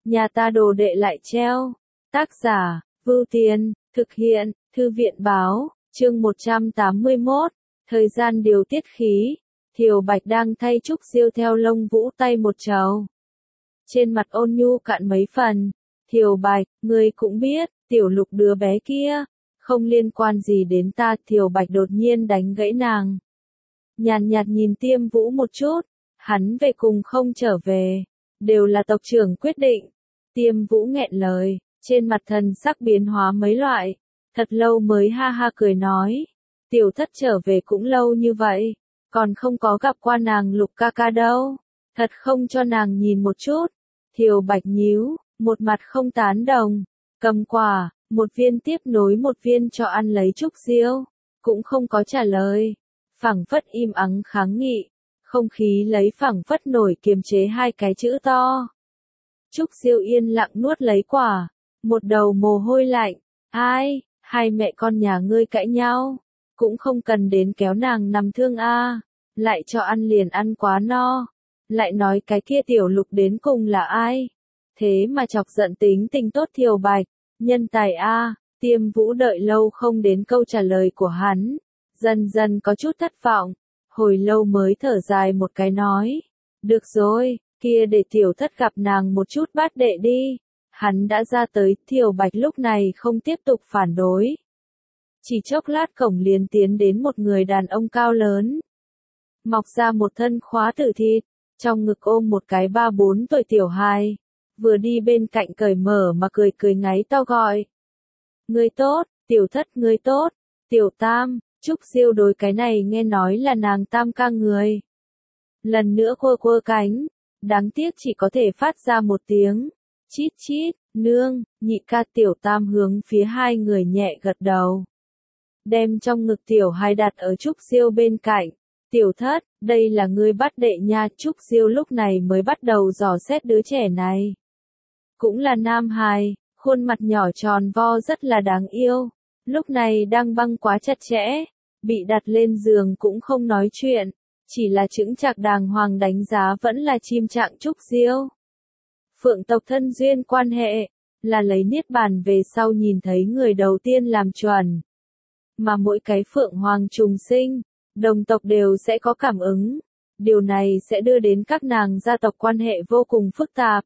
nhà ta đồ đệ lại treo. Tác giả, Vưu Tiên, thực hiện, Thư viện báo, chương 181, thời gian điều tiết khí. Thiều Bạch đang thay Trúc Diêu theo lông vũ tay một trầu. Trên mặt ôn nhu cạn mấy phần. Thiều Bạch, ngươi cũng biết, tiểu Lục đứa bé kia, không liên quan gì đến ta. Thiều Bạch đột nhiên đánh gãy nàng. Nhàn nhạt nhìn Tiêm Vũ một chút, hắn về cùng không trở về, đều là tộc trưởng quyết định. Tiêm Vũ nghẹn lời, trên mặt thần sắc biến hóa mấy loại, thật lâu mới ha ha cười nói, tiểu thất trở về cũng lâu như vậy, còn không có gặp qua nàng Lục ca ca đâu, thật không cho nàng nhìn một chút. Thiều Bạch nhíu, một mặt không tán đồng, cầm quả, một viên tiếp nối một viên cho ăn lấy Trúc Diêu, cũng không có trả lời, phảng phất im ắng kháng nghị, không khí lấy phảng phất nổi kiềm chế hai cái chữ to. Trúc Diêu yên lặng nuốt lấy quả, một đầu mồ hôi lạnh, ai, hai mẹ con nhà ngươi cãi nhau, cũng không cần đến kéo nàng nằm thương a, lại cho ăn liền ăn quá no, lại nói cái kia tiểu Lục đến cùng là ai, thế mà chọc giận tính tình tốt Thiều Bạch, nhân tài a. Tiêm Vũ đợi lâu không đến câu trả lời của hắn, dần dần có chút thất vọng, hồi lâu mới thở dài một cái nói, được rồi, kia để tiểu thất gặp nàng một chút bát đệ đi. Hắn đã ra tới. Thiều Bạch lúc này không tiếp tục phản đối. Chỉ chốc lát cổng liền tiến đến một người đàn ông cao lớn. Mọc ra một thân khóa tử thịt, trong ngực ôm một cái 3-4 tuổi tiểu hài. Vừa đi bên cạnh cởi mở mà cười cười ngáy to gọi. Ngươi tốt, tiểu thất ngươi tốt, tiểu tam. Trúc Diêu đối cái này nghe nói là nàng tam ca người. Lần nữa quơ quơ cánh, đáng tiếc chỉ có thể phát ra một tiếng. Chít chít, nương, nhị ca. Tiểu tam hướng phía hai người nhẹ gật đầu. Đem trong ngực tiểu hai đặt ở Trúc Diêu bên cạnh. Tiểu thất, đây là ngươi bắt đệ nha. Trúc Diêu lúc này mới bắt đầu dò xét đứa trẻ này. Cũng là nam hài, khuôn mặt nhỏ tròn vo rất là đáng yêu. Lúc này đang băng quá chặt chẽ, bị đặt lên giường cũng không nói chuyện, chỉ là chững chạc đàng hoàng đánh giá vẫn là chim trạng Trúc Diêu. Phượng tộc thân duyên quan hệ, là lấy niết bàn về sau nhìn thấy người đầu tiên làm chuẩn. Mà mỗi cái phượng hoàng trùng sinh, đồng tộc đều sẽ có cảm ứng. Điều này sẽ đưa đến các nàng gia tộc quan hệ vô cùng phức tạp.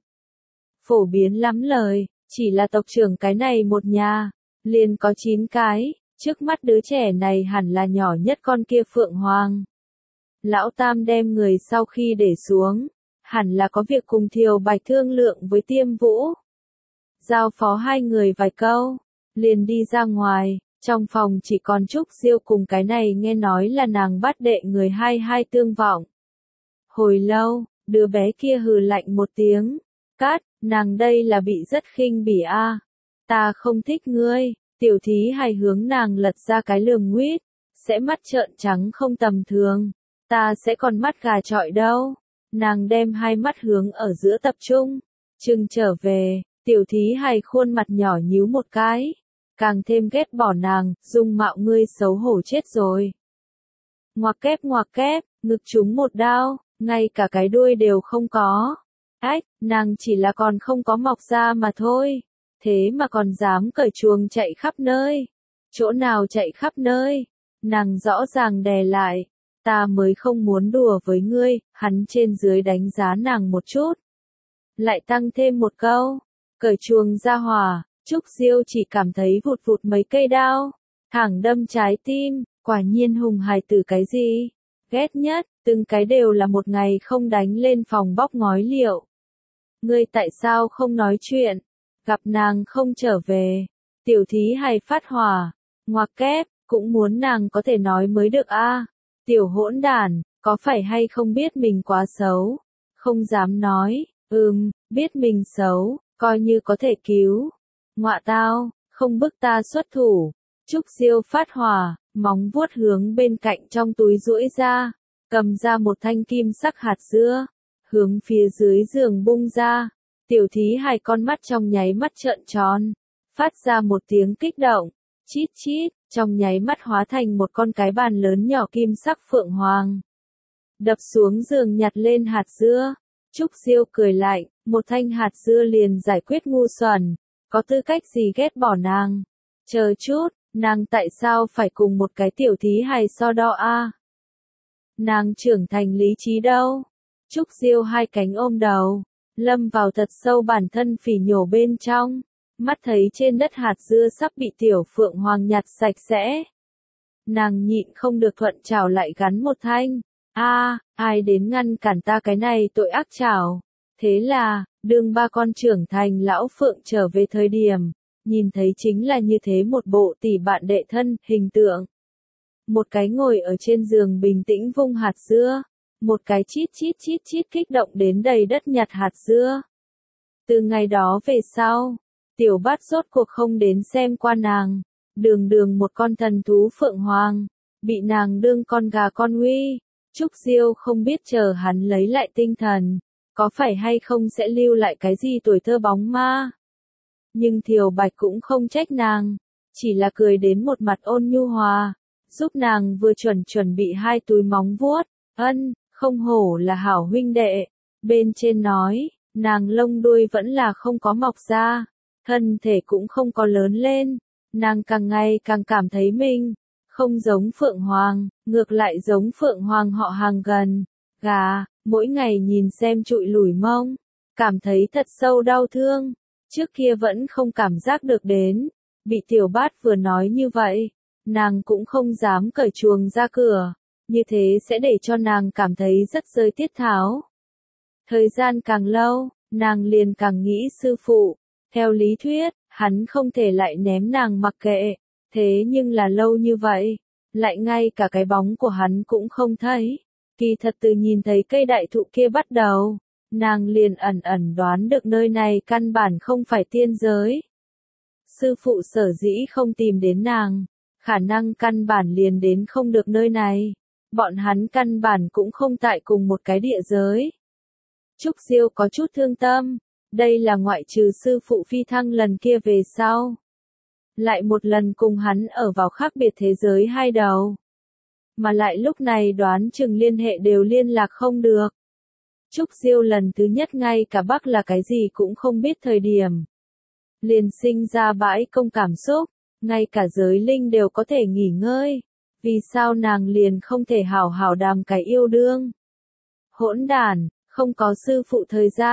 Phổ biến lắm lời, chỉ là tộc trưởng cái này một nhà, liền có 9 cái, trước mắt đứa trẻ này hẳn là nhỏ nhất con kia phượng hoàng. Lão tam đem người sau khi để xuống, hẳn là có việc cùng Thiều Bạch thương lượng với Tiêm Vũ. Giao phó hai người vài câu, liền đi ra ngoài, trong phòng chỉ còn Trúc Diêu cùng cái này nghe nói là nàng bắt đệ người hai tương vọng. Hồi lâu, đứa bé kia hừ lạnh một tiếng, cát, nàng đây là bị rất khinh bỉ a. Ta không thích ngươi. Tiểu thí hài hướng nàng lật ra cái lườm nguyết, sẽ mắt trợn trắng không tầm thường, ta sẽ còn mắt gà trọi đâu. Nàng đem hai mắt hướng ở giữa tập trung, chừng trở về, tiểu thí hài khuôn mặt nhỏ nhíu một cái, càng thêm ghét bỏ nàng, dung mạo ngươi xấu hổ chết rồi. Ngoặc kép, ngực trúng một đao, ngay cả cái đuôi đều không có. Ách, nàng chỉ là còn không có mọc ra mà thôi. Thế mà còn dám cởi chuồng chạy khắp nơi. Chỗ nào chạy khắp nơi? Nàng rõ ràng đè lại. Ta mới không muốn đùa với ngươi. Hắn trên dưới đánh giá nàng một chút. Lại tăng thêm một câu. Cởi chuồng ra hỏa. Trúc Diêu chỉ cảm thấy vụt vụt mấy cây đao. Thẳng đâm trái tim. Quả nhiên hùng hài tử cái gì? Ghét nhất. Từng cái đều là một ngày không đánh lên phòng bóc ngói liệu. Ngươi tại sao không nói chuyện? Gặp nàng không trở về, tiểu thí hài phát hỏa, ngoặc kép, cũng muốn nàng có thể nói mới được a. Tiểu hỗn đản, có phải hay không biết mình quá xấu, không dám nói, biết mình xấu, coi như có thể cứu. Ngọa tao, không bức ta xuất thủ. Trúc Diêu phát hỏa, móng vuốt hướng bên cạnh trong túi duỗi ra, cầm ra một thanh kim sắc hạt dưa, hướng phía dưới giường bung ra. Tiểu thí hài con mắt trong nháy mắt trợn tròn, phát ra một tiếng kích động, chít chít, trong nháy mắt hóa thành một con cái bàn lớn nhỏ kim sắc phượng hoàng. Đập xuống giường nhặt lên hạt dưa, Trúc Diêu cười lạnh, một thanh hạt dưa liền giải quyết ngu xuẩn, có tư cách gì ghét bỏ nàng. Chờ chút, nàng tại sao phải cùng một cái tiểu thí hài so đo a? Nàng trưởng thành lý trí đâu? Trúc Diêu hai cánh ôm đầu, lâm vào thật sâu bản thân phỉ nhổ bên trong, mắt thấy trên đất hạt dưa sắp bị tiểu phượng hoàng nhặt sạch sẽ. Nàng nhịn không được thuận chảo lại gắn một thanh. Ai đến ngăn cản ta cái này tội ác chảo. Thế là, đương ba con trưởng thành lão phượng trở về thời điểm, nhìn thấy chính là như thế một bộ tỷ bạn đệ thân hình tượng. Một cái ngồi ở trên giường bình tĩnh vung hạt dưa, một cái chít chít chít chít kích động đến đầy đất nhặt hạt dưa. Từ ngày đó về sau, tiểu bát rốt cuộc không đến xem qua nàng, đường một con thần thú phượng hoàng, bị nàng đương con gà con uy. Trúc Diêu không biết chờ hắn lấy lại tinh thần, có phải hay không sẽ lưu lại cái gì tuổi thơ bóng ma. Nhưng Thiều Bạch cũng không trách nàng, chỉ là cười đến một mặt ôn nhu hòa, giúp nàng vừa chuẩn bị hai túi móng vuốt. Không hổ là hảo huynh đệ. Bên trên nói, nàng lông đuôi vẫn là không có mọc ra, thân thể cũng không có lớn lên, nàng càng ngày càng cảm thấy mình không giống Phượng Hoàng, ngược lại giống Phượng Hoàng họ hàng gần, gà, mỗi ngày nhìn xem trụi lủi mông, cảm thấy thật sâu đau thương, trước kia vẫn không cảm giác được đến, bị tiểu bát vừa nói như vậy, nàng cũng không dám cởi chuồng ra cửa, như thế sẽ để cho nàng cảm thấy rất rơi tiết tháo. Thời gian càng lâu, nàng liền càng nghĩ sư phụ, theo lý thuyết, hắn không thể lại ném nàng mặc kệ. Thế nhưng là lâu như vậy, lại ngay cả cái bóng của hắn cũng không thấy. Kỳ thật từ nhìn thấy cây đại thụ kia bắt đầu, nàng liền ẩn đoán được nơi này căn bản không phải tiên giới. Sư phụ sở dĩ không tìm đến nàng, khả năng căn bản liền đến không được nơi này. Bọn hắn căn bản cũng không tại cùng một cái địa giới. Trúc Diêu có chút thương tâm, đây là ngoại trừ sư phụ phi thăng lần kia về sau. Lại một lần cùng hắn ở vào khác biệt thế giới hai đầu. Mà lại lúc này đoán chừng liên hệ đều liên lạc không được. Trúc Diêu lần thứ nhất ngay cả Bắc là cái gì cũng không biết thời điểm. Liền sinh ra bãi công cảm xúc, ngay cả giới linh đều có thể nghỉ ngơi. Vì sao nàng liền không thể hảo hảo đàm cái yêu đương? Hỗn đản, không có sư phụ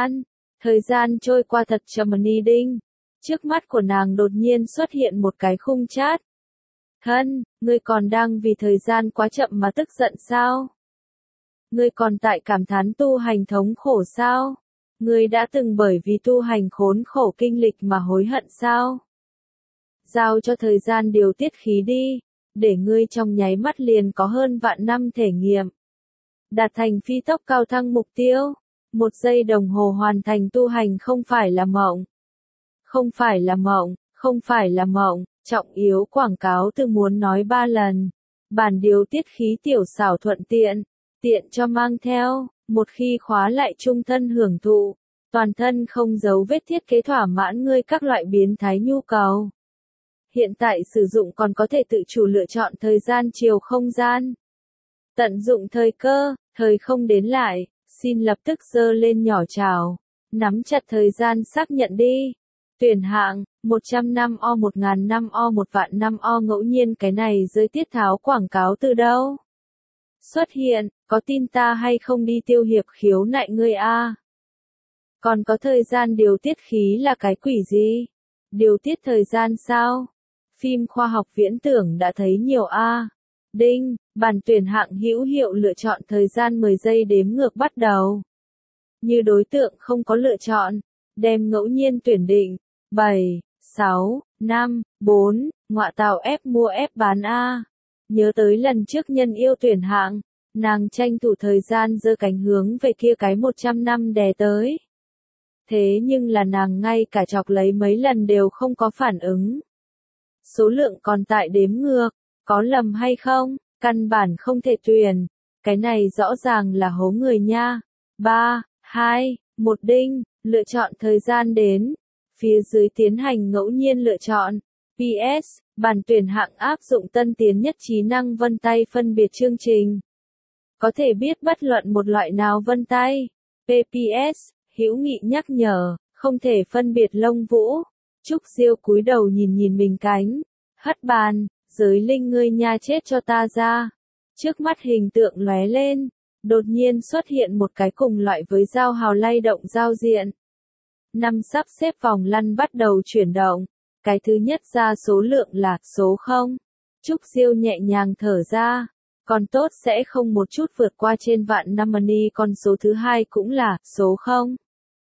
thời gian trôi qua thật chậm ni đinh. Trước mắt của nàng đột nhiên xuất hiện một cái khung chat. Thân, ngươi còn đang vì thời gian quá chậm mà tức giận sao? Ngươi còn tại cảm thán tu hành thống khổ sao? Ngươi đã từng bởi vì tu hành khốn khổ kinh lịch mà hối hận sao? Giao cho thời gian điều tiết khí đi, để ngươi trong nháy mắt liền có hơn vạn năm thể nghiệm. Đạt thành phi tốc cao thăng mục tiêu, 1 giây đồng hồ hoàn thành tu hành không phải là mộng. Không phải là mộng, trọng yếu quảng cáo từ muốn nói 3 lần. Bản điều tiết khí tiểu xảo thuận tiện cho mang theo, một khi khóa lại trung thân hưởng thụ, toàn thân không dấu vết thiết kế thỏa mãn ngươi các loại biến thái nhu cầu. Hiện tại sử dụng còn có thể tự chủ lựa chọn thời gian chiều không gian. Tận dụng thời cơ, thời không đến lại, xin lập tức giơ lên nhỏ chào, nắm chặt thời gian xác nhận đi. Tuyển hạng, 100 năm o 1000 năm o 1 vạn năm o ngẫu nhiên cái này giới tiết tháo quảng cáo từ đâu? Xuất hiện, có tin ta hay không đi tiêu hiệp khiếu nại ngươi a? Còn có thời gian điều tiết khí là cái quỷ gì? Điều tiết thời gian sao? Phim khoa học viễn tưởng đã thấy nhiều a. Đinh, bản tuyển hạng hữu hiệu lựa chọn thời gian 10 giây đếm ngược bắt đầu. Như đối tượng không có lựa chọn, đem ngẫu nhiên tuyển định. 7, 6, 5, 4, ngọa tào ép mua ép bán a. Nhớ tới lần trước nhân yêu tuyển hạng, nàng tranh thủ thời gian giơ cánh hướng về kia cái 100 năm đè tới. Thế nhưng là nàng ngay cả chọc lấy mấy lần đều không có phản ứng. Số lượng còn tại đếm ngược, có lầm hay không, căn bản không thể tuyển. Cái này rõ ràng là hố người nha. 3, 2, 1 đinh, lựa chọn thời gian đến. Phía dưới tiến hành ngẫu nhiên lựa chọn. PS, bản tuyển hạng áp dụng tân tiến nhất trí năng vân tay phân biệt chương trình. Có thể biết bất luận một loại nào vân tay. PPS, hữu nghị nhắc nhở, không thể phân biệt lông vũ. Trúc Diêu cúi đầu nhìn nhìn mình cánh, hất bàn, giới linh ngươi nha chết cho ta ra. Trước mắt hình tượng lóe lên, đột nhiên xuất hiện một cái cùng loại với dao hào lay động giao diện. Năm sắp xếp vòng lăn bắt đầu chuyển động, cái thứ nhất ra số lượng là số 0. Trúc Diêu nhẹ nhàng thở ra, còn tốt sẽ không một chút vượt qua trên vạn năm money, con số thứ hai cũng là số 0.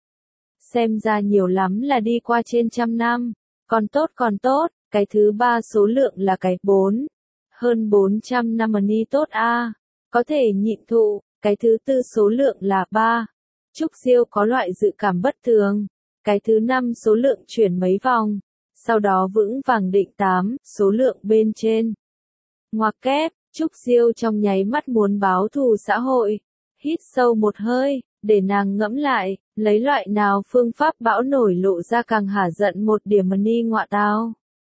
Xem ra nhiều lắm là đi qua trên trăm năm, còn tốt, cái thứ ba số lượng là cái 4. Hơn 400 năm money tốt a, có thể nhịn thụ, cái thứ tư số lượng là 3. Trúc Diêu có loại dự cảm bất thường, cái thứ năm số lượng chuyển mấy vòng, sau đó vững vàng định 8, số lượng bên trên. Ngoặc kép, Trúc Diêu trong nháy mắt muốn báo thù xã hội, hít sâu một hơi, để nàng ngẫm lại, lấy loại nào phương pháp bão nổi lộ ra càng hả giận một điểm money ngọa tao.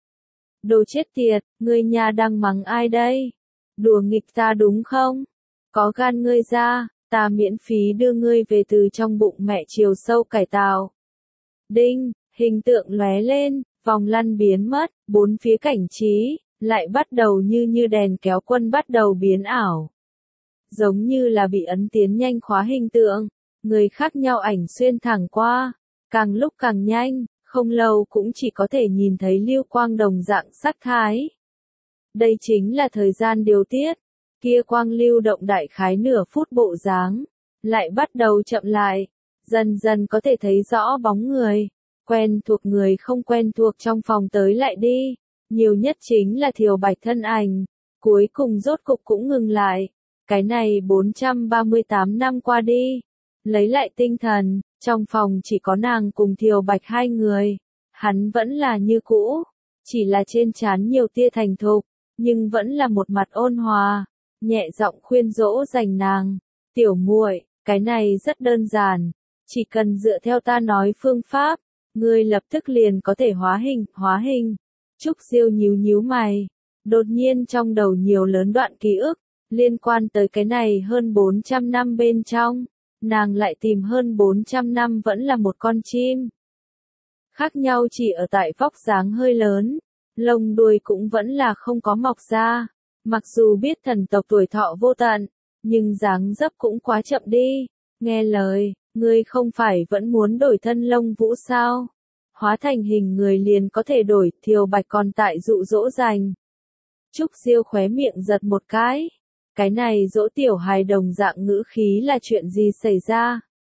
Đồ chết tiệt, ngươi nhà đang mắng ai đây? Đùa nghịch ta đúng không? Có gan ngươi ra, ta miễn phí đưa ngươi về từ trong bụng mẹ chiều sâu cải tạo. Đinh, hình tượng lóe lên, vòng lăn biến mất, bốn phía cảnh trí lại bắt đầu như đèn kéo quân bắt đầu biến ảo. Giống như là bị ấn tiến nhanh khóa hình tượng, người khác nhau ảnh xuyên thẳng qua, càng lúc càng nhanh, không lâu cũng chỉ có thể nhìn thấy lưu quang đồng dạng sắc thái. Đây chính là thời gian điều tiết, kia quang lưu động đại khái nửa phút bộ dáng, lại bắt đầu chậm lại, dần dần có thể thấy rõ bóng người, quen thuộc người không quen thuộc trong phòng tới lại đi, nhiều nhất chính là Thiều Bạch thân ảnh, cuối cùng rốt cục cũng ngừng lại, cái này 438 năm qua đi, lấy lại tinh thần, trong phòng chỉ có nàng cùng Thiều Bạch hai người, hắn vẫn là như cũ, chỉ là trên trán nhiều tia thành thục, nhưng vẫn là một mặt ôn hòa, nhẹ giọng khuyên dỗ dành nàng, tiểu muội, cái này rất đơn giản, chỉ cần dựa theo ta nói phương pháp, ngươi lập tức liền có thể hóa hình. Trúc Diêu nhíu mày, đột nhiên trong đầu nhiều lớn đoạn ký ức, liên quan tới cái này hơn 400 năm bên trong, nàng lại tìm hơn 400 năm vẫn là một con chim. Khác nhau chỉ ở tại vóc dáng hơi lớn, lông đuôi cũng vẫn là không có mọc ra, mặc dù biết thần tộc tuổi thọ vô tận, nhưng dáng dấp cũng quá chậm đi, nghe lời, ngươi không phải vẫn muốn đổi thân lông vũ sao? Hóa thành hình người liền có thể đổi, Thiều Bạch còn tại dụ dỗ dành. Trúc Diêu khóe miệng giật một cái này dỗ tiểu hài đồng dạng ngữ khí là chuyện gì xảy ra?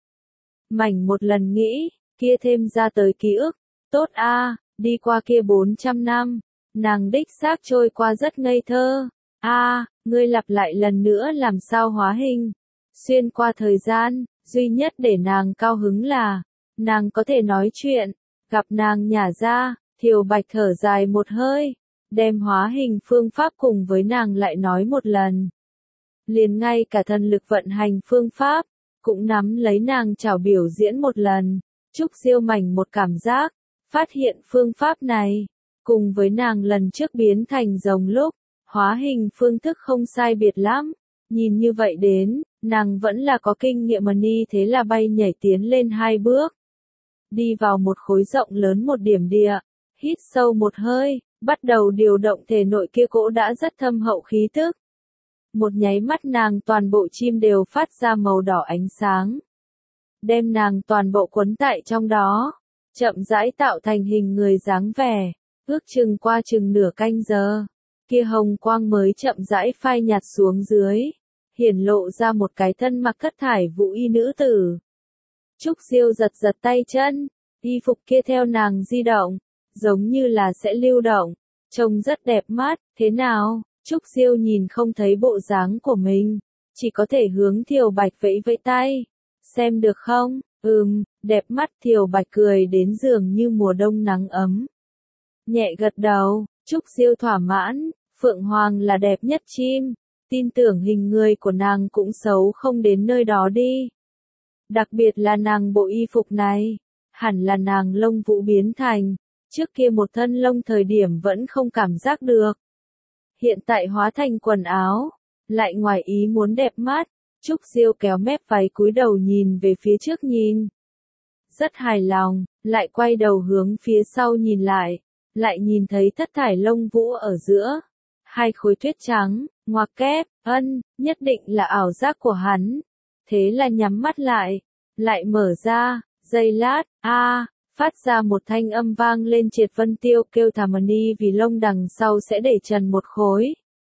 Mảnh một lần nghĩ, kia thêm ra tới ký ức, tốt a, đi qua kia 400 năm, nàng đích xác trôi qua rất ngây thơ, ngươi lặp lại lần nữa làm sao hóa hình, xuyên qua thời gian, duy nhất để nàng cao hứng là, nàng có thể nói chuyện, gặp nàng nhả ra, Thiều Bạch thở dài một hơi, đem hóa hình phương pháp cùng với nàng lại nói một lần. Liền ngay cả thần lực vận hành phương pháp, cũng nắm lấy nàng chảo biểu diễn một lần, Trúc Diêu mảnh một cảm giác, phát hiện phương pháp này, cùng với nàng lần trước biến thành rồng lúc, hóa hình phương thức không sai biệt lắm, nhìn như vậy đến, nàng vẫn là có kinh nghiệm money, thế là bay nhảy tiến lên 2 bước. Đi vào một khối rộng lớn một điểm địa, hít sâu một hơi, bắt đầu điều động thể nội kia cỗ đã rất thâm hậu khí tức. Một nháy mắt nàng toàn bộ chim đều phát ra màu đỏ ánh sáng. Đem nàng toàn bộ quấn tại trong đó, chậm rãi tạo thành hình người dáng vẻ, ước chừng qua chừng nửa canh giờ, kia hồng quang mới chậm rãi phai nhạt xuống dưới, hiển lộ ra một cái thân mặc thất thải vũ y nữ tử. Trúc Diêu giật tay chân, y phục kia theo nàng di động, giống như là sẽ lưu động, trông rất đẹp mắt, thế nào? Trúc Diêu nhìn không thấy bộ dáng của mình, chỉ có thể hướng Thiều Bạch vẫy vẫy tay, xem được không? Đẹp mắt. Thiều Bạch cười đến dường như mùa đông nắng ấm. Nhẹ gật đầu, Trúc Diêu thỏa mãn, Phượng Hoàng là đẹp nhất chim, tin tưởng hình người của nàng cũng xấu không đến nơi đó đi. Đặc biệt là nàng bộ y phục này, hẳn là nàng lông vũ biến thành, trước kia một thân lông thời điểm vẫn không cảm giác được. Hiện tại hóa thành quần áo, lại ngoài ý muốn đẹp mắt, Trúc Diêu kéo mép váy cúi đầu nhìn về phía trước nhìn. Rất hài lòng, lại quay đầu hướng phía sau nhìn lại nhìn thấy thất thải lông vũ ở giữa. Hai khối tuyết trắng, ngoặc kép, nhất định là ảo giác của hắn. Thế là nhắm mắt lại mở ra, giây lát, phát ra một thanh âm vang lên triệt vân tiêu kêu thảm ni vì lông đằng sau sẽ để trần một khối.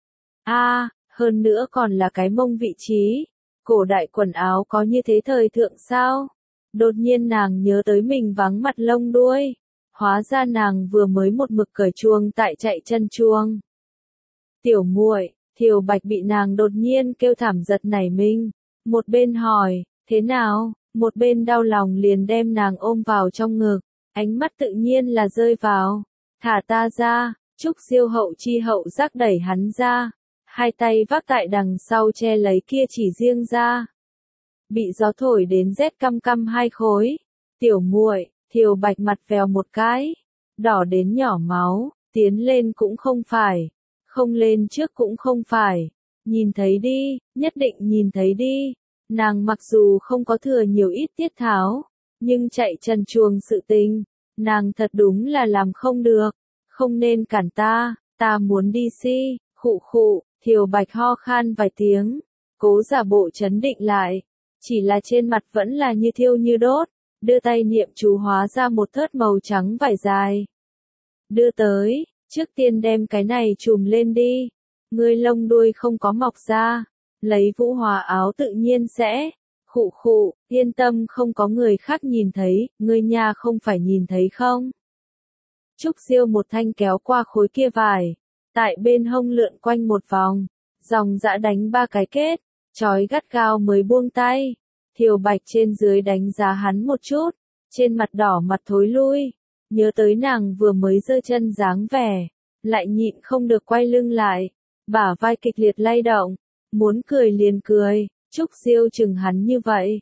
Hơn nữa còn là cái mông vị trí. Cổ đại quần áo có như thế thời thượng sao? Đột nhiên nàng nhớ tới mình vắng mặt lông đuôi. Hóa ra nàng vừa mới một mực cởi chuông tại chạy chân chuông. Tiểu muội, Thiều Bạch bị nàng đột nhiên kêu thảm giật nảy mình. Một bên hỏi, thế nào? Một bên đau lòng liền đem nàng ôm vào trong ngực. Ánh mắt tự nhiên là rơi vào. Thả ta ra, Trúc Diêu hậu chi hậu giác đẩy hắn ra. Hai tay vác tại đằng sau che lấy kia chỉ riêng ra. Bị gió thổi đến rét căm căm hai khối. Tiểu muội, Thiều Bạch mặt vèo một cái. Đỏ đến nhỏ máu, tiến lên cũng không phải. Không lên trước cũng không phải. Nhìn thấy đi, nhất định nhìn thấy đi. Nàng mặc dù không có thừa nhiều ít tiết tháo. Nhưng chạy trần chuồng sự tình. Nàng thật đúng là làm không được. Không nên cản ta muốn đi si, khụ. Thiều Bạch ho khan vài tiếng, cố giả bộ trấn định lại, chỉ là trên mặt vẫn là như thiêu như đốt, đưa tay niệm chú hóa ra một thớt màu trắng vải dài. Đưa tới, trước tiên đem cái này trùm lên đi, ngươi lông đuôi không có mọc ra, lấy vũ hòa áo tự nhiên sẽ, khụ, yên tâm không có người khác nhìn thấy, ngươi nha không phải nhìn thấy không. Trúc Diêu một thanh kéo qua khối kia vải. Tại bên hông lượn quanh một vòng, dòng dã đánh 3 cái kết, trói gắt gao mới buông tay. Thiều Bạch trên dưới đánh giá hắn một chút, trên mặt đỏ mặt thối lui, nhớ tới nàng vừa mới giơ chân dáng vẻ, lại nhịn không được quay lưng lại, bả vai kịch liệt lay động, muốn cười liền cười, Trúc Diêu chừng hắn như vậy.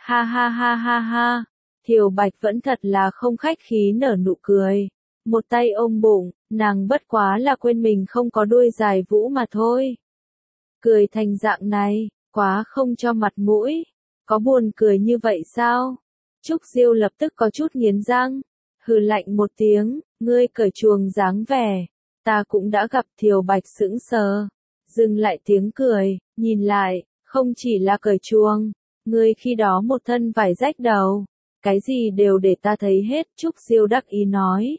Ha. Thiều Bạch vẫn thật là không khách khí nở nụ cười. Một tay ôm bụng, nàng bất quá là quên mình không có đuôi dài vũ mà thôi. Cười thành dạng này, quá không cho mặt mũi. Có buồn cười như vậy sao? Trúc Diêu lập tức có chút nghiến răng. Hừ lạnh một tiếng, ngươi cởi chuồng dáng vẻ. Ta cũng đã gặp. Thiều Bạch sững sờ. Dừng lại tiếng cười, nhìn lại, không chỉ là cởi chuồng. Ngươi khi đó một thân vải rách đầu. Cái gì đều để ta thấy hết. Trúc Diêu đắc ý nói.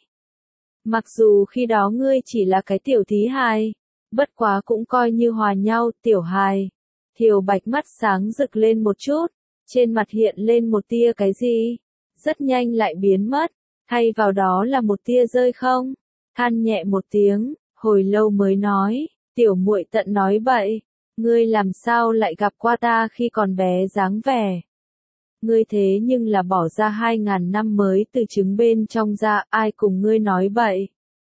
Mặc dù khi đó ngươi chỉ là cái tiểu thí hài, bất quá cũng coi như hòa nhau, tiểu hài. Thiều Bạch mắt sáng rực lên một chút, trên mặt hiện lên một tia cái gì, rất nhanh lại biến mất, thay vào đó là một tia rơi không. Than nhẹ một tiếng, hồi lâu mới nói, tiểu muội tận nói bậy, ngươi làm sao lại gặp qua ta khi còn bé dáng vẻ. Ngươi thế nhưng là bỏ ra 2.000 năm mới từ trứng bên trong ra, ai cùng ngươi nói bậy.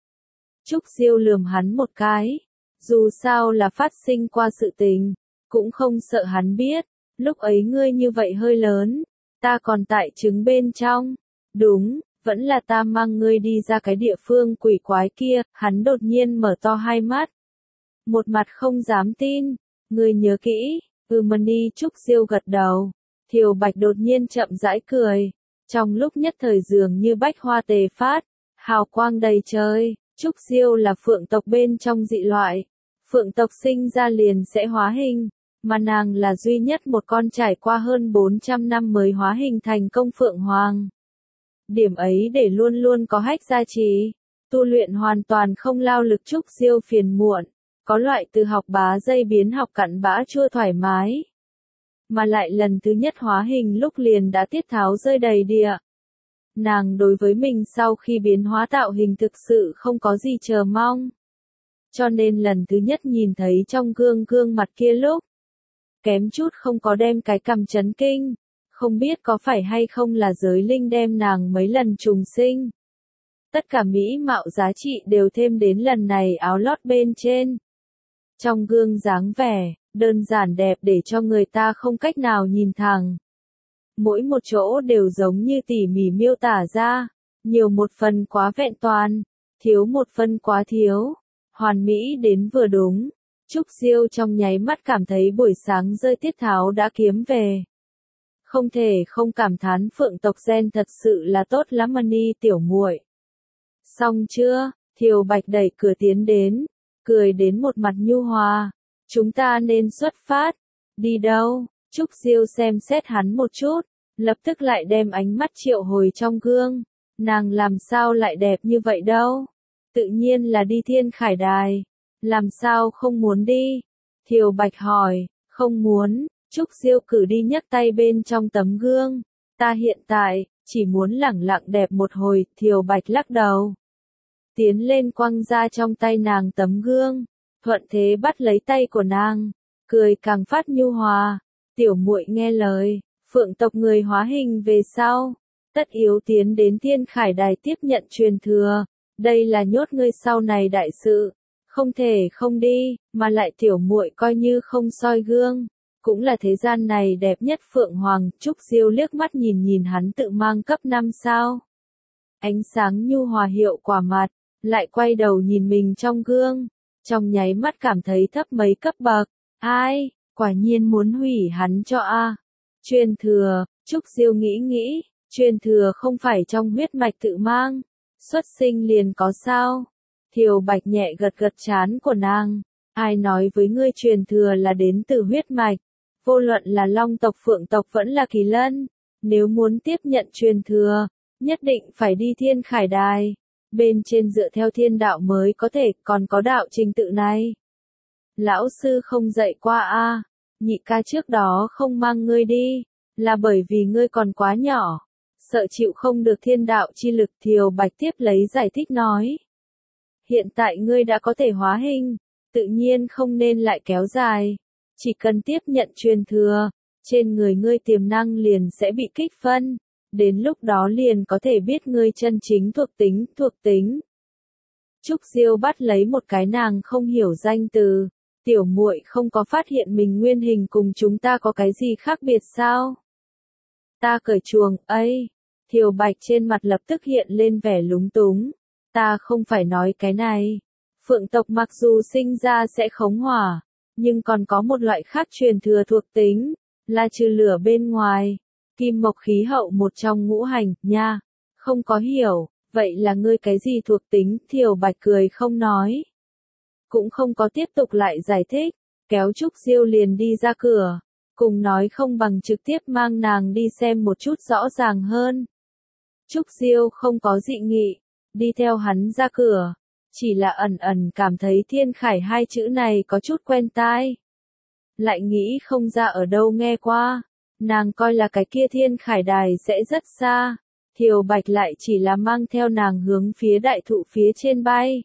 Trúc Diêu lườm hắn một cái, dù sao là phát sinh qua sự tình, cũng không sợ hắn biết, lúc ấy ngươi như vậy hơi lớn, ta còn tại trứng bên trong, đúng, vẫn là ta mang ngươi đi ra cái địa phương quỷ quái kia, hắn đột nhiên mở to hai mắt. Một mặt không dám tin, ngươi nhớ kỹ, Mani. Trúc Diêu gật đầu. Thiều Bạch đột nhiên chậm rãi cười, trong lúc nhất thời dường như bách hoa tề phát, hào quang đầy trời. Trúc Diêu là phượng tộc bên trong dị loại, phượng tộc sinh ra liền sẽ hóa hình, mà nàng là duy nhất một con trải qua hơn 400 năm mới hóa hình thành công phượng hoàng. Điểm ấy để luôn luôn có hách gia trì, tu luyện hoàn toàn không lao lực. Trúc Diêu phiền muộn, có loại từ học bá dây biến học cặn bã chua thoải mái. Mà lại lần thứ nhất hóa hình lúc liền đã tiết tháo rơi đầy địa. Nàng đối với mình sau khi biến hóa tạo hình thực sự không có gì chờ mong. Cho nên lần thứ nhất nhìn thấy trong gương mặt kia lúc, kém chút không có đem cái cằm chấn kinh. Không biết có phải hay không là giới linh đem nàng mấy lần trùng sinh. Tất cả mỹ mạo giá trị đều thêm đến lần này áo lót bên trên. Trong gương dáng vẻ, đơn giản đẹp để cho người ta không cách nào nhìn thẳng. Mỗi một chỗ đều giống như tỉ mỉ miêu tả ra, nhiều một phần quá vẹn toàn, thiếu một phần quá thiếu, hoàn mỹ đến vừa đúng. Trúc Diêu trong nháy mắt cảm thấy buổi sáng rơi tiết tháo đã kiếm về. Không thể không cảm thán phượng tộc gen thật sự là tốt lắm Ni tiểu muội. Xong chưa? Thiều Bạch đẩy cửa tiến đến, cười đến một mặt nhu hòa. Chúng ta nên xuất phát. Đi đâu? Trúc Diêu xem xét hắn một chút, lập tức lại đem ánh mắt triệu hồi trong gương. Nàng làm sao lại đẹp như vậy đâu? Tự nhiên là đi Thiên Khải Đài. Làm sao không muốn đi? Thiều Bạch hỏi, không muốn. Trúc Diêu cử đi nhấc tay bên trong tấm gương. Ta hiện tại, chỉ muốn lẳng lặng đẹp một hồi. Thiều Bạch lắc đầu. Tiến lên quăng ra trong tay nàng tấm gương. Thuận thế bắt lấy tay của nàng. Cười càng phát nhu hòa. Tiểu muội nghe lời, phượng tộc người hóa hình về sau. Tất yếu tiến đến Thiên Khải Đài tiếp nhận truyền thừa. Đây là nhốt ngươi sau này đại sự. Không thể không đi, mà lại tiểu muội coi như không soi gương. Cũng là thế gian này đẹp nhất Phượng Hoàng. Trúc Diêu liếc mắt nhìn nhìn hắn tự mang cấp 5 sao. Ánh sáng nhu hòa hiệu quả mặt, lại quay đầu nhìn mình trong gương. Trong nháy mắt cảm thấy thấp mấy cấp bậc. Ai, quả nhiên muốn hủy hắn cho a. Truyền thừa, Trúc Diêu nghĩ, truyền thừa không phải trong huyết mạch tự mang. Xuất sinh liền có sao? Thiều Bạch nhẹ gật gật trán của nàng. Ai nói với ngươi truyền thừa là đến từ huyết mạch? Vô luận là long tộc phượng tộc vẫn là kỳ lân. Nếu muốn tiếp nhận truyền thừa, nhất định phải đi Thiên Khải Đài. Bên trên dựa theo thiên đạo mới có thể, còn có đạo trình tự này. Lão sư không dạy qua a. Nhị ca trước đó không mang ngươi đi, là bởi vì ngươi còn quá nhỏ. Sợ chịu không được thiên đạo chi lực. Thiều Bạch tiếp lấy giải thích nói. Hiện tại ngươi đã có thể hóa hình, tự nhiên không nên lại kéo dài. Chỉ cần tiếp nhận truyền thừa, trên người ngươi tiềm năng liền sẽ bị kích phân. Đến lúc đó liền có thể biết ngươi chân chính thuộc tính. Trúc Diêu bắt lấy một cái nàng không hiểu danh từ. Tiểu muội không có phát hiện mình nguyên hình cùng chúng ta có cái gì khác biệt sao? Ta cởi chuồng, ấy. Thiều Bạch trên mặt lập tức hiện lên vẻ lúng túng. Ta không phải nói cái này. Phượng tộc mặc dù sinh ra sẽ khống hỏa, nhưng còn có một loại khác truyền thừa thuộc tính, là trừ lửa bên ngoài. Kim mộc khí hậu một trong ngũ hành, nha. Không có hiểu, vậy là ngươi cái gì thuộc tính? Thiều Bạch cười không nói. Cũng không có tiếp tục lại giải thích, kéo Trúc Diêu liền đi ra cửa. Cùng nói không bằng trực tiếp mang nàng đi xem một chút rõ ràng hơn. Trúc Diêu không có dị nghị, đi theo hắn ra cửa. Chỉ là ẩn ẩn cảm thấy Thiên Khải hai chữ này có chút quen tai. Lại nghĩ không ra ở đâu nghe qua. Nàng coi là cái kia Thiên Khải Đài sẽ rất xa. Thiều Bạch lại chỉ là mang theo nàng hướng phía đại thụ phía trên bay.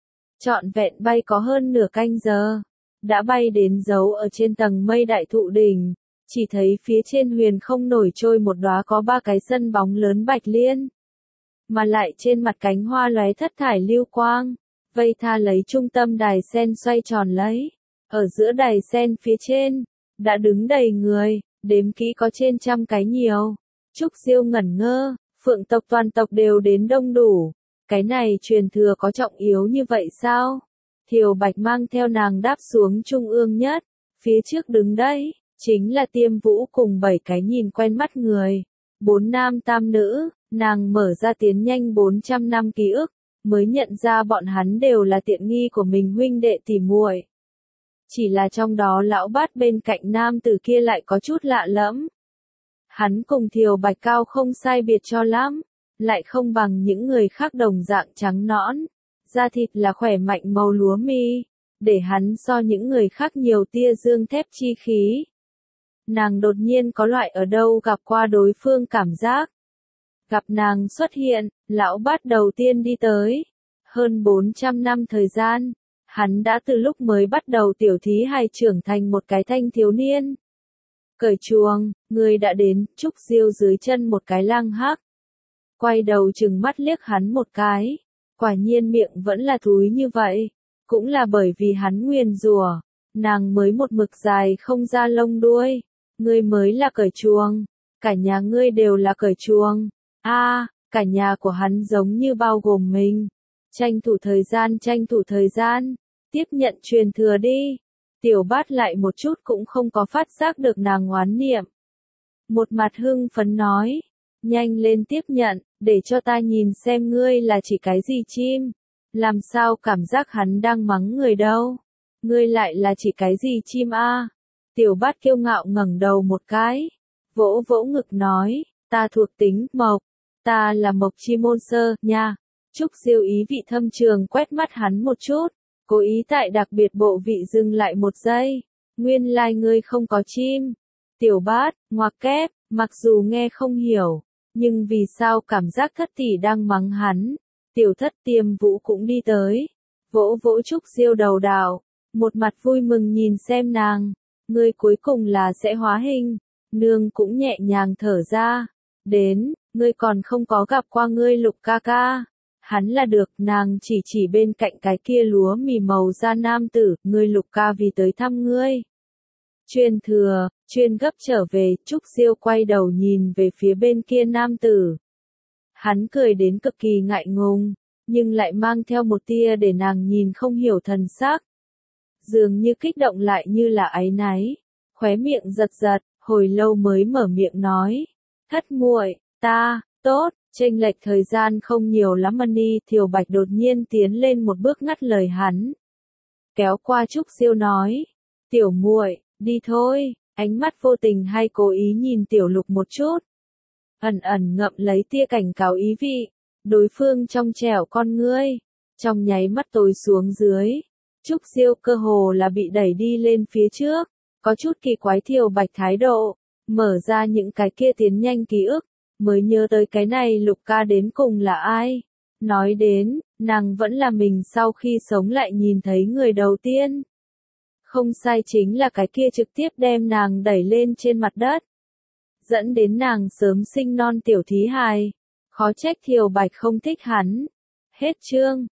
Trọn vẹn bay có hơn nửa canh giờ. Đã bay đến dấu ở trên tầng mây đại thụ đỉnh. Chỉ thấy phía trên huyền không nổi trôi một đóa có 3 cái sân bóng lớn bạch liên. Mà lại trên mặt cánh hoa lóe thất thải lưu quang. Vây tha lấy trung tâm đài sen xoay tròn lấy. Ở giữa đài sen phía trên, đã đứng đầy người, đếm kỹ có trên 100 cái nhiều. Trúc Diêu ngẩn ngơ, phượng tộc toàn tộc đều đến đông đủ. Cái này truyền thừa có trọng yếu như vậy sao? Thiều Bạch mang theo nàng đáp xuống trung ương nhất. Phía trước đứng đấy, chính là Tiêm Vũ cùng 7 cái nhìn quen mắt người. 4 nam tam nữ, nàng mở ra tiến nhanh 400 năm ký ức, mới nhận ra bọn hắn đều là tiện nghi của mình huynh đệ tỉ muội. Chỉ là trong đó lão bát bên cạnh nam tử kia lại có chút lạ lẫm. Hắn cùng Thiều Bạch cao không sai biệt cho lắm, lại không bằng những người khác đồng dạng trắng nõn, da thịt là khỏe mạnh màu lúa mi, để hắn so những người khác nhiều tia dương thép chi khí. Nàng đột nhiên có loại ở đâu gặp qua đối phương cảm giác. Gặp nàng xuất hiện, lão bát đầu tiên đi tới. Hơn 400 năm thời gian, hắn đã từ lúc mới bắt đầu tiểu thí hài trưởng thành một cái thanh thiếu niên. Cởi chuồng, người đã đến. Trúc Diêu dưới chân một cái lang hắc. Quay đầu chừng mắt liếc hắn một cái. Quả nhiên miệng vẫn là thúi như vậy. Cũng là bởi vì hắn nguyền rủa, nàng mới một mực dài không ra lông đuôi. Ngươi mới là cởi chuồng, cả nhà ngươi đều là cởi chuồng. Cả nhà của hắn giống như bao gồm mình. Tranh thủ thời gian, tiếp nhận truyền thừa đi. Tiểu Bát lại một chút cũng không có phát giác được nàng oán niệm. Một mặt hưng phấn nói, nhanh lên tiếp nhận, để cho ta nhìn xem ngươi là chỉ cái gì chim. Làm sao cảm giác hắn đang mắng người đâu? Ngươi lại là chỉ cái gì chim a? Tiểu Bát kiêu ngạo ngẩng đầu một cái, vỗ vỗ ngực nói, ta thuộc tính mộc, ta là mộc chi môn sơ, nha. Trúc Diêu ý vị thâm trường quét mắt hắn một chút, cố ý tại đặc biệt bộ vị dừng lại một giây, nguyên lai ngươi không có chim. Tiểu Bát, ngoặc kép, mặc dù nghe không hiểu, nhưng vì sao cảm giác Thất tỷ đang mắng hắn. Tiểu Thất Tiêm Vũ cũng đi tới, vỗ vỗ Trúc Diêu đầu đào, một mặt vui mừng nhìn xem nàng, ngươi cuối cùng là sẽ hóa hình. Nương cũng nhẹ nhàng thở ra, đến, ngươi còn không có gặp qua ngươi Lục ca ca. Hắn là được, nàng chỉ bên cạnh cái kia lúa mì màu da nam tử, ngươi Lục ca vì tới thăm ngươi. Truyền thừa, chuyên gấp trở về, Trúc Diêu quay đầu nhìn về phía bên kia nam tử. Hắn cười đến cực kỳ ngại ngùng, nhưng lại mang theo một tia để nàng nhìn không hiểu thần sắc. Dường như kích động lại như là áy náy, khóe miệng giật giật, hồi lâu mới mở miệng nói. Thất muội, ta, tốt, chênh lệch thời gian không nhiều lắm Ni, Thiều Bạch đột nhiên tiến lên một bước ngắt lời hắn. Kéo qua Trúc Diêu nói, tiểu muội, đi thôi, ánh mắt vô tình hay cố ý nhìn Tiểu Lục một chút. Ẩn ẩn ngậm lấy tia cảnh cáo ý vị, đối phương trong trẻo con ngươi, trong nháy mắt tối xuống dưới. Trúc Diêu cơ hồ là bị đẩy đi lên phía trước, có chút kỳ quái Thiều Bạch thái độ, mở ra những cái kia tiến nhanh ký ức, mới nhớ tới cái này Lục ca đến cùng là ai. Nói đến, nàng vẫn là mình sau khi sống lại nhìn thấy người đầu tiên. Không sai, chính là cái kia trực tiếp đem nàng đẩy lên trên mặt đất, dẫn đến nàng sớm sinh non tiểu thí hài. Khó trách Thiều Bạch không thích hắn. Hết chương.